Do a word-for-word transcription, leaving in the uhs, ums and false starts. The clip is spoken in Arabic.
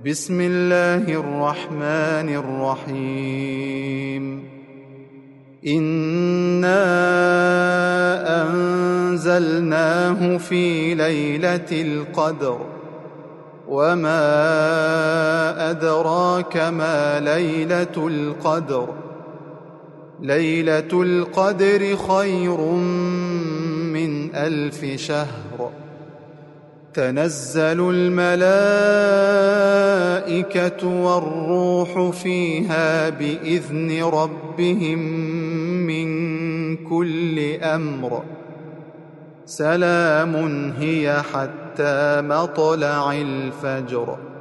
بسم الله الرحمن الرحيم إنا أنزلناه في ليلة القدر وما أدراك ما ليلة القدر ليلة القدر خير من ألف شهر تنزل الملائكة والروح فيها بإذن ربهم من كل أمر سلام هي حتى مطلع الفجر.